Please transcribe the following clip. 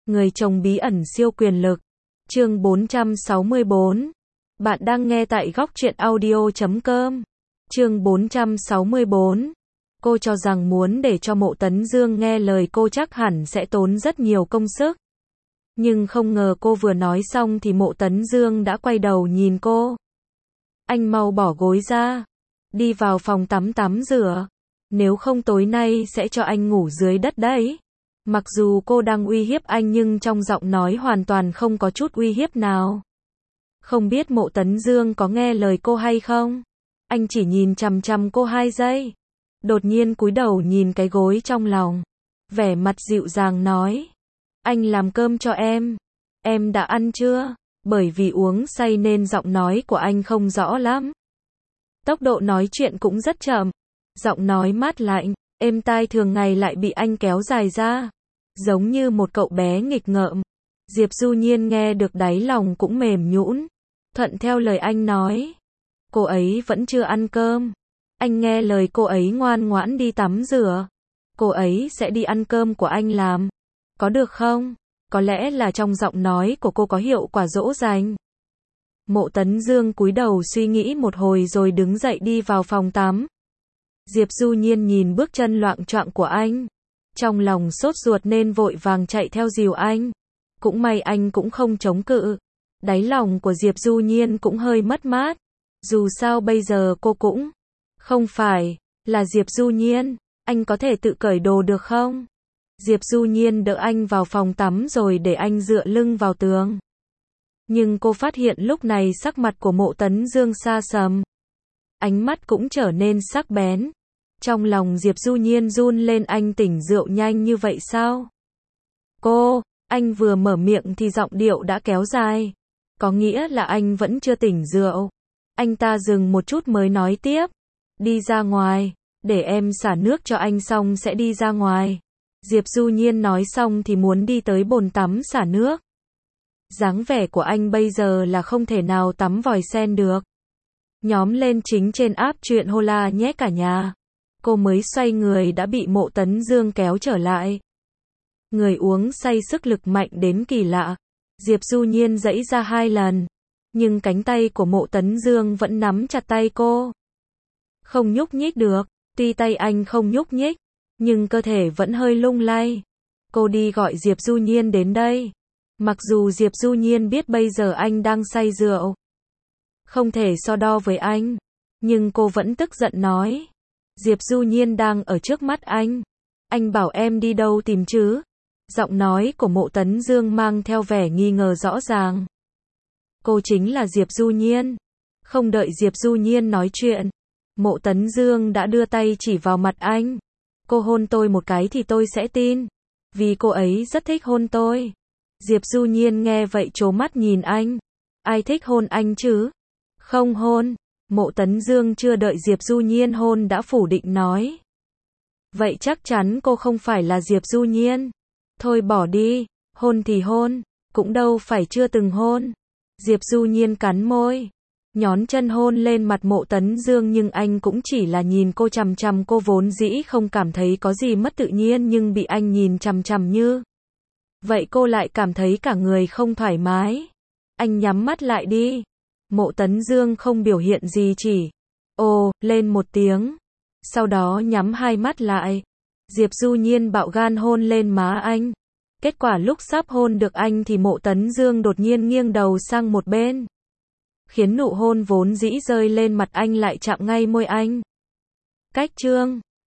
Người chồng bí ẩn siêu quyền lực. Chương 464. Bạn đang nghe tại góc truyện audio.com. Chương 464. Cô cho rằng muốn để cho Mộ Tấn Dương nghe lời cô chắc hẳn sẽ tốn rất nhiều công sức. Nhưng không ngờ cô vừa nói xong thì Mộ Tấn Dương đã quay đầu nhìn cô. Anh mau bỏ gối ra. Đi vào phòng tắm tắm rửa. Nếu không tối nay sẽ cho anh ngủ dưới đất đấy. Mặc dù cô đang uy hiếp anh nhưng trong giọng nói hoàn toàn không có chút uy hiếp nào. Không biết Mộ Tấn Dương có nghe lời cô hay không? Anh chỉ nhìn chằm chằm cô 2 giây. Đột nhiên cúi đầu nhìn cái gối trong lòng. Vẻ mặt dịu dàng nói. Anh làm cơm cho em. Em đã ăn chưa? Bởi vì uống say nên giọng nói của anh không rõ lắm. Tốc độ nói chuyện cũng rất chậm. Giọng nói mát lạnh, êm tai thường ngày lại bị anh kéo dài ra. Giống như một cậu bé nghịch ngợm. Diệp Du Nhiên nghe được đáy lòng cũng mềm nhũn. Thuận theo lời anh nói. Cô ấy vẫn chưa ăn cơm. Anh nghe lời cô ấy ngoan ngoãn đi tắm rửa. Cô ấy sẽ đi ăn cơm của anh làm. Có được không? Có lẽ là trong giọng nói của cô có hiệu quả dỗ dành. Mộ Tấn Dương cúi đầu suy nghĩ một hồi rồi đứng dậy đi vào phòng tắm. Diệp Du Nhiên nhìn bước chân loạng choạng của anh. Trong lòng sốt ruột nên vội vàng chạy theo dìu anh. Cũng may anh cũng không chống cự. Đáy lòng của Diệp Du Nhiên cũng hơi mất mát. Dù sao bây giờ cô cũng không phải là Diệp Du Nhiên. Anh có thể tự cởi đồ được không? Diệp Du Nhiên đỡ anh vào phòng tắm rồi để anh dựa lưng vào tường. Nhưng cô phát hiện lúc này sắc mặt của Mộ Tấn Dương xa sầm. Ánh mắt cũng trở nên sắc bén. Trong lòng Diệp Du Nhiên run lên, anh tỉnh rượu nhanh như vậy sao? Cô, anh vừa mở miệng thì giọng điệu đã kéo dài. Có nghĩa là anh vẫn chưa tỉnh rượu. Anh ta dừng một chút mới nói tiếp. Đi ra ngoài, để em xả nước cho anh xong sẽ đi ra ngoài. Diệp Du Nhiên nói xong thì muốn đi tới bồn tắm xả nước. Dáng vẻ của anh bây giờ là không thể nào tắm vòi sen được. Nhóm lên chính trên app truyện Hola nhé cả nhà. Cô mới xoay người đã bị Mộ Tấn Dương kéo trở lại. Người uống say sức lực mạnh đến kỳ lạ. Diệp Du Nhiên giãy ra 2 lần. Nhưng cánh tay của Mộ Tấn Dương vẫn nắm chặt tay cô. Không nhúc nhích được. Tuy tay anh không nhúc nhích, nhưng cơ thể vẫn hơi lung lay. Cô đi gọi Diệp Du Nhiên đến đây. Mặc dù Diệp Du Nhiên biết bây giờ anh đang say rượu. Không thể so đo với anh. Nhưng cô vẫn tức giận nói. Diệp Du Nhiên đang ở trước mắt anh. Anh bảo em đi đâu tìm chứ? Giọng nói của Mộ Tấn Dương mang theo vẻ nghi ngờ rõ ràng. Cô chính là Diệp Du Nhiên. Không đợi Diệp Du Nhiên nói chuyện. Mộ Tấn Dương đã đưa tay chỉ vào mặt anh. Cô hôn tôi một cái thì tôi sẽ tin. Vì cô ấy rất thích hôn tôi. Diệp Du Nhiên nghe vậy trố mắt nhìn anh. Ai thích hôn anh chứ? Không hôn. Mộ Tấn Dương chưa đợi Diệp Du Nhiên hôn đã phủ định nói. Vậy chắc chắn cô không phải là Diệp Du Nhiên. Thôi bỏ đi. Hôn thì hôn. Cũng đâu phải chưa từng hôn. Diệp Du Nhiên cắn môi. Nhón chân hôn lên mặt Mộ Tấn Dương nhưng anh cũng chỉ là nhìn cô chằm chằm. Cô vốn dĩ không cảm thấy có gì mất tự nhiên nhưng bị anh nhìn chằm chằm như vậy cô lại cảm thấy cả người không thoải mái. Anh nhắm mắt lại đi. Mộ Tấn Dương không biểu hiện gì chỉ ồ lên một tiếng. Sau đó nhắm 2 mắt lại. Diệp Du Nhiên bạo gan hôn lên má anh. Kết quả lúc sắp hôn được anh thì Mộ Tấn Dương đột nhiên nghiêng đầu sang một bên. Khiến nụ hôn vốn dĩ rơi lên mặt anh lại chạm ngay môi anh. Cách chương